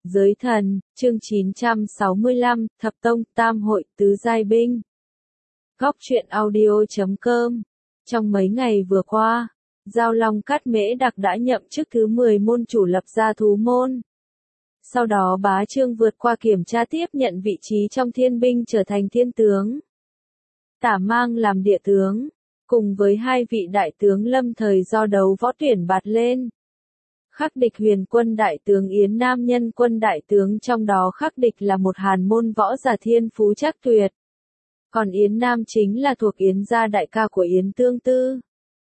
Giới thần, chương 965, Thập Tông, Tam Hội, Tứ Giai Binh. Góc truyện audio.com. Trong mấy ngày vừa qua, Giao Long Cát Mễ Đặc đã nhậm chức thứ 10 môn chủ lập ra thú môn. Sau đó Bá Trương vượt qua kiểm tra tiếp nhận vị trí trong thiên binh trở thành thiên tướng. Tả Mang làm địa tướng, cùng với hai vị đại tướng lâm thời do đấu võ tuyển bạt lên. Khắc địch Huyền Quân đại tướng Yến Nam Nhân Quân đại tướng, trong đó khắc địch là một hàn môn võ giả thiên phú chắc tuyệt. Còn Yến Nam chính là thuộc Yến gia đại ca của Yến Tương Tư.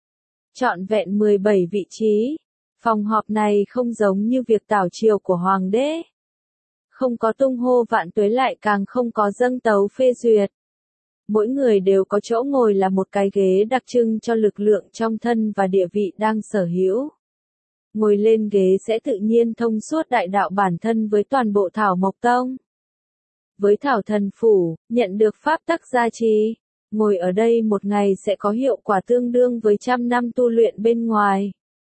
Trọn vẹn 17 vị trí. Phòng họp này không giống như việc tảo triều của Hoàng đế. Không có tung hô vạn tuế, lại càng không có dâng tấu phê duyệt. Mỗi người đều có chỗ ngồi là một cái ghế đặc trưng cho lực lượng trong thân và địa vị đang sở hữu. Ngồi lên ghế sẽ tự nhiên thông suốt đại đạo bản thân với toàn bộ Thảo Mộc Tông. Với Thảo Thần Phủ, nhận được pháp tắc gia trì, ngồi ở đây một ngày sẽ có hiệu quả tương đương với 100 năm tu luyện bên ngoài.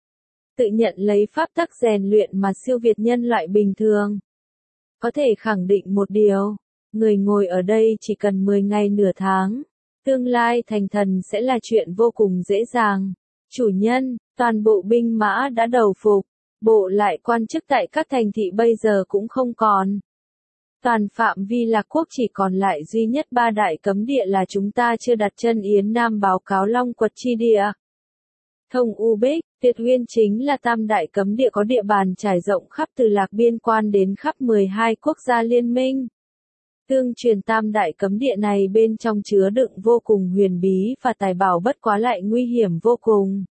Tự nhận lấy pháp tắc rèn luyện mà siêu việt nhân loại bình thường. Có thể khẳng định một điều, người ngồi ở đây chỉ cần 10 ngày nửa tháng, tương lai thành thần sẽ là chuyện vô cùng dễ dàng. Chủ nhân, toàn bộ binh mã đã đầu phục, bộ lại quan chức tại các thành thị bây giờ cũng không còn. Toàn phạm vi Lạc Quốc chỉ còn lại duy nhất 3 đại cấm địa là chúng ta chưa đặt chân. Yến Nam báo cáo Long Quật chi địa. Thông U Bích, Tuyệt Uyên chính là tam đại cấm địa có địa bàn trải rộng khắp từ Lạc Biên Quan đến khắp 12 quốc gia liên minh. Tương truyền tam đại cấm địa này bên trong chứa đựng vô cùng huyền bí và tài bảo, bất quá lại nguy hiểm vô cùng.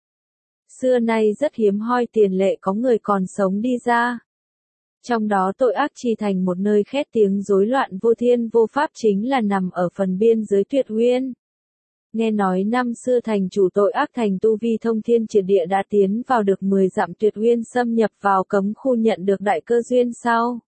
Xưa nay rất hiếm hoi tiền lệ có người còn sống đi ra. Trong đó tội ác chi thành một nơi khét tiếng rối loạn vô thiên vô pháp chính là nằm ở phần biên giới Tuyệt Uyên. Nghe nói năm xưa thành chủ tội ác thành tu vi thông thiên triệt địa đã tiến vào được 10 dặm Tuyệt Uyên, xâm nhập vào cấm khu nhận được đại cơ duyên sau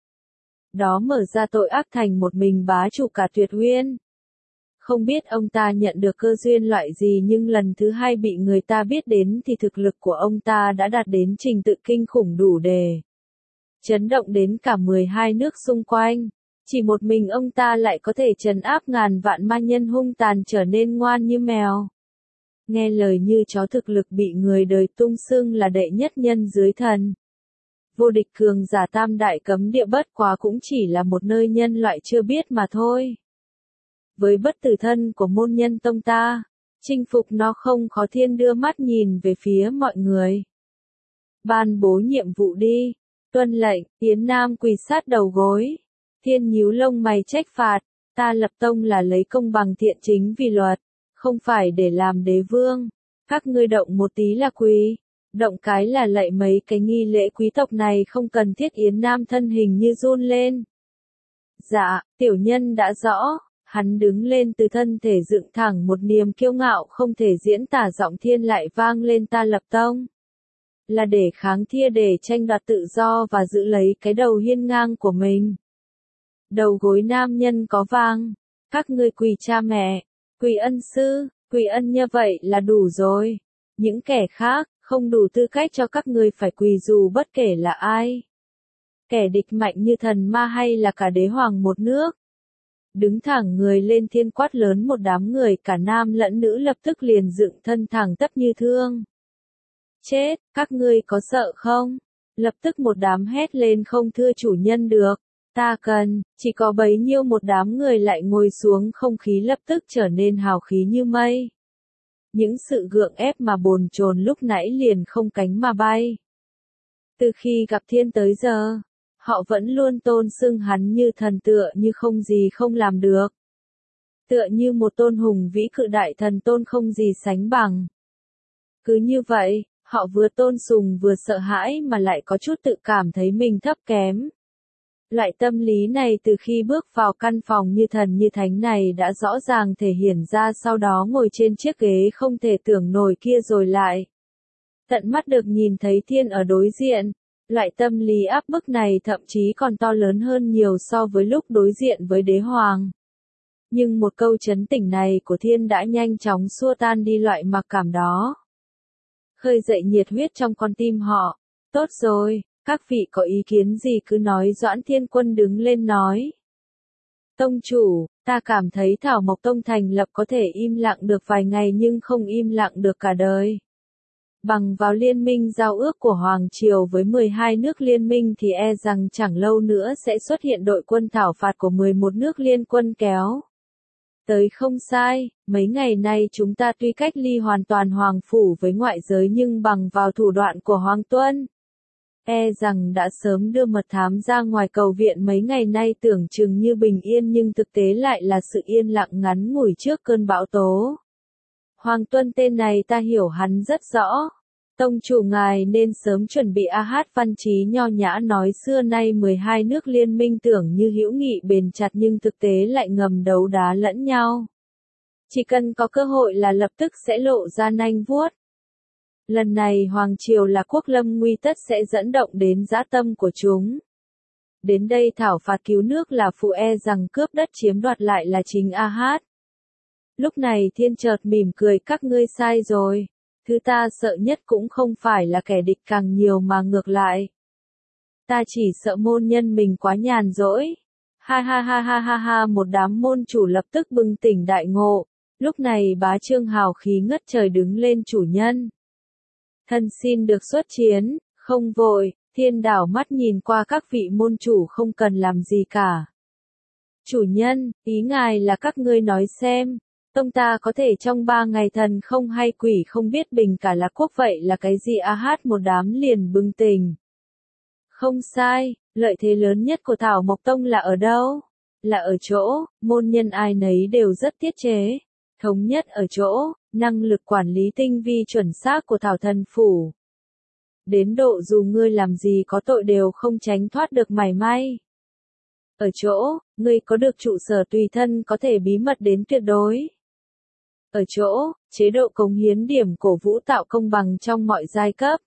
đó mở ra tội ác thành một mình bá chủ cả Tuyệt Uyên. Không biết ông ta nhận được cơ duyên loại gì, nhưng lần thứ hai bị người ta biết đến thì thực lực của ông ta đã đạt đến trình tự kinh khủng đủ để chấn động đến cả 12 nước xung quanh. Chỉ một mình ông ta lại có thể trấn áp ngàn vạn ma nhân hung tàn trở nên ngoan như mèo. Nghe lời như chó, thực lực bị người đời tung xưng là đệ nhất nhân dưới thần. Vô địch cường giả tam đại cấm địa, bất quá cũng chỉ là một nơi nhân loại chưa biết mà thôi. Với bất tử thân của môn nhân tông ta, chinh phục nó không khó. Thiên đưa mắt nhìn về phía mọi người. Ban bố nhiệm vụ đi. Tuân lệnh. Yến Nam quỳ sát đầu gối. Thiên nhíu lông mày trách phạt. Ta lập tông là lấy công bằng thiện chính vì luật, không phải để làm đế vương. Các ngươi động một tí là quỳ, động cái là lạy. Mấy cái nghi lễ quý tộc này không cần thiết. Yến Nam thân hình như run lên. Dạ, tiểu nhân đã rõ. Hắn đứng lên từ thân thể dựng thẳng, một niềm kiêu ngạo không thể diễn tả, giọng thiên lại vang lên. Ta lập tông là để kháng thia, để tranh đoạt tự do và giữ lấy cái đầu hiên ngang của mình. Đầu gối nam nhân có vang. Các ngươi quỳ cha mẹ, quỳ ân sư, quỳ ân như vậy là đủ rồi. Những kẻ khác không đủ tư cách cho các ngươi phải quỳ, dù bất kể là ai. Kẻ địch mạnh như thần ma hay là cả đế hoàng một nước. Đứng thẳng người lên, thiên quát lớn. Một đám người cả nam lẫn nữ lập tức liền dựng thân thẳng tắp như thương. Chết, các ngươi có sợ không? Lập tức một đám hét lên. Không thưa chủ nhân được, ta cần. Chỉ có bấy nhiêu một đám người lại ngồi xuống, không khí lập tức trở nên hào khí như mây. Những sự gượng ép mà bồn chồn lúc nãy liền không cánh mà bay. Từ khi gặp thiên tới giờ, họ vẫn luôn tôn xưng hắn như thần, tựa như không gì không làm được. Tựa như một tôn hùng vĩ cự đại thần tôn không gì sánh bằng. Cứ như vậy, họ vừa tôn sùng vừa sợ hãi mà lại có chút tự cảm thấy mình thấp kém. Loại tâm lý này từ khi bước vào căn phòng như thần như thánh này đã rõ ràng thể hiện ra, sau đó ngồi trên chiếc ghế không thể tưởng nổi kia rồi lại tận mắt được nhìn thấy thiên ở đối diện. Loại tâm lý áp bức này thậm chí còn to lớn hơn nhiều so với lúc đối diện với đế hoàng. Nhưng một câu trấn tỉnh này của thiên đã nhanh chóng xua tan đi loại mặc cảm đó. Khơi dậy nhiệt huyết trong con tim họ. Tốt rồi, Các vị có ý kiến gì cứ nói. Doãn Thiên Quân đứng lên nói. Tông chủ, ta cảm thấy Thảo Mộc Tông thành lập có thể im lặng được vài ngày nhưng không im lặng được cả đời. Bằng vào liên minh giao ước của Hoàng Triều với 12 nước liên minh thì e rằng chẳng lâu nữa sẽ xuất hiện đội quân thảo phạt của 11 nước liên quân kéo tới. Không sai, mấy ngày nay chúng ta tuy cách ly hoàn toàn Hoàng Phủ với ngoại giới nhưng bằng vào thủ đoạn của Hoàng Tuân, e rằng đã sớm đưa mật thám ra ngoài cầu viện. Mấy ngày nay tưởng chừng như bình yên nhưng thực tế lại là sự yên lặng ngắn ngủi trước cơn bão tố. Hoàng Tuân tên này ta hiểu hắn rất rõ. Tông chủ ngài nên sớm chuẩn bị. A.H. Văn Chí nho nhã nói xưa nay 12 nước liên minh tưởng như hữu nghị bền chặt nhưng thực tế lại ngầm đấu đá lẫn nhau. Chỉ cần có cơ hội là lập tức sẽ lộ ra nanh vuốt. Lần này Hoàng Triều là quốc lâm nguy tất sẽ dẫn động đến dã tâm của chúng. Đến đây thảo phạt cứu nước là phụ, e rằng cướp đất chiếm đoạt lại là chính A.H. Lúc này Thiên chợt mỉm cười. Các ngươi sai rồi. Thứ ta sợ nhất cũng không phải là kẻ địch càng nhiều mà ngược lại. Ta chỉ sợ môn nhân mình quá nhàn rỗi. Ha ha ha ha ha ha. Một đám môn chủ lập tức bừng tỉnh đại ngộ. Lúc này Bá Trương hào khí ngất trời đứng lên. Chủ nhân, thân xin được xuất chiến. Không vội. Thiên đảo mắt nhìn qua các vị môn chủ. Không cần làm gì cả. Chủ nhân, ý ngài là các ngươi nói xem. Tông ta có thể trong 3 ngày thần không hay quỷ không biết bình cả là quốc, vậy là cái gì? A.H. một đám liền bừng tỉnh. Không sai, lợi thế lớn nhất của Thảo Mộc Tông là ở đâu? Là ở chỗ, môn nhân ai nấy đều rất tiết chế. Thống nhất ở chỗ, năng lực quản lý tinh vi chuẩn xác của Thảo Thần Phủ. Đến độ dù ngươi làm gì có tội đều không tránh thoát được mảy may. Ở chỗ, ngươi có được trụ sở tùy thân có thể bí mật đến tuyệt đối. Ở chỗ, chế độ cống hiến điểm cổ vũ tạo công bằng trong mọi giai cấp.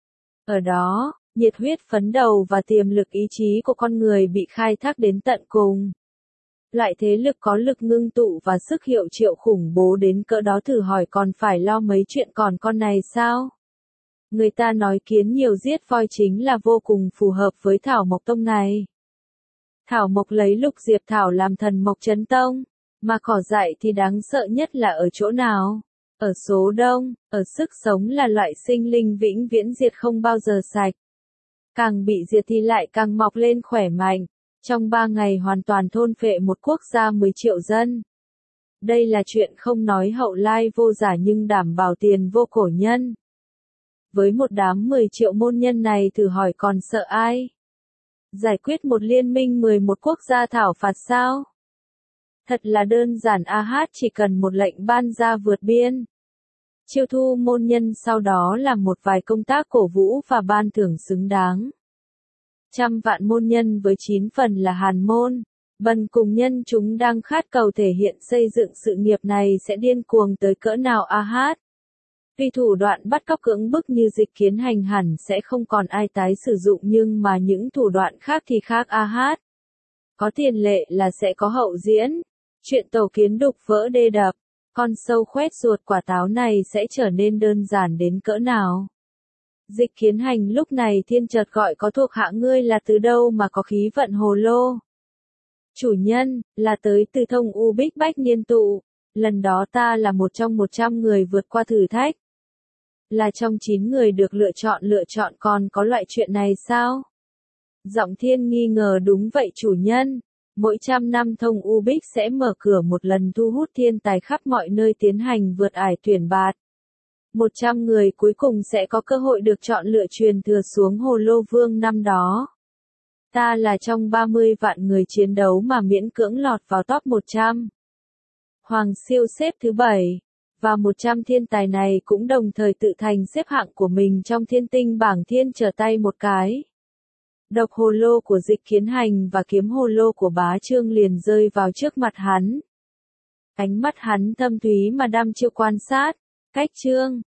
Ở đó, nhiệt huyết phấn đấu và tiềm lực ý chí của con người bị khai thác đến tận cùng. Loại thế lực có lực ngưng tụ và sức hiệu triệu khủng bố đến cỡ đó thử hỏi còn phải lo mấy chuyện còn con này sao? Người ta nói kiến nhiều giết voi chính là vô cùng phù hợp với Thảo Mộc Tông này. Thảo Mộc lấy Lục Diệp Thảo làm thần mộc trấn tông. Mà cỏ dại thì đáng sợ nhất là ở chỗ nào? Ở số đông, ở sức sống là loại sinh linh vĩnh viễn diệt không bao giờ sạch. Càng bị diệt thì lại càng mọc lên khỏe mạnh. Trong 3 ngày hoàn toàn thôn phệ một quốc gia 10 triệu dân. Đây là chuyện không nói hậu lai vô giả nhưng đảm bảo tiền vô cổ nhân. Với một đám 10 triệu môn nhân này thử hỏi còn sợ ai? Giải quyết một liên minh 11 quốc gia thảo phạt sao? Thật là đơn giản. A.H. chỉ cần một lệnh ban ra vượt biên. Chiêu thu môn nhân sau đó làm một vài công tác cổ vũ và ban thưởng xứng đáng. 100 vạn môn nhân với 9 phần là hàn môn. Bần cùng nhân chúng đang khát cầu thể hiện xây dựng sự nghiệp này sẽ điên cuồng tới cỡ nào? A.H. Vì thủ đoạn bắt cóc cưỡng bức như Dịch Kiến Hành hẳn sẽ không còn ai tái sử dụng nhưng mà những thủ đoạn khác thì khác. A.H. Có tiền lệ là sẽ có hậu diễn. Chuyện tổ kiến đục vỡ đê đập, con sâu khoét ruột quả táo này sẽ trở nên đơn giản đến cỡ nào? Dịch Kiến Hành lúc này Thiên chợt gọi có thuộc hạ ngươi là từ đâu mà có khí vận hồ lô? Chủ nhân, là tới từ Thông U Bích Bách Niên Tụ. Lần đó ta là một trong 100 người vượt qua thử thách. Là trong 9 người được lựa chọn còn có loại chuyện này sao? Giọng Thiên nghi ngờ. Đúng vậy chủ nhân. Mỗi 100 năm Thông U Bích sẽ mở cửa một lần thu hút thiên tài khắp mọi nơi tiến hành vượt ải tuyển bạt. 100 người cuối cùng sẽ có cơ hội được chọn lựa truyền thừa xuống Hồ Lô Vương năm đó. Ta là trong 30 vạn người chiến đấu mà miễn cưỡng lọt vào top 100. Hoàng Siêu xếp thứ 7. Và 100 thiên tài này cũng đồng thời tự thành xếp hạng của mình trong thiên tinh bảng. Thiên trở tay một cái. Độc hồ lô của Dịch Kiến Hành và kiếm hồ lô của Bá Trương liền rơi vào trước mặt hắn. Ánh mắt hắn thâm thúy mà đăm chiêu quan sát. Cách Trương,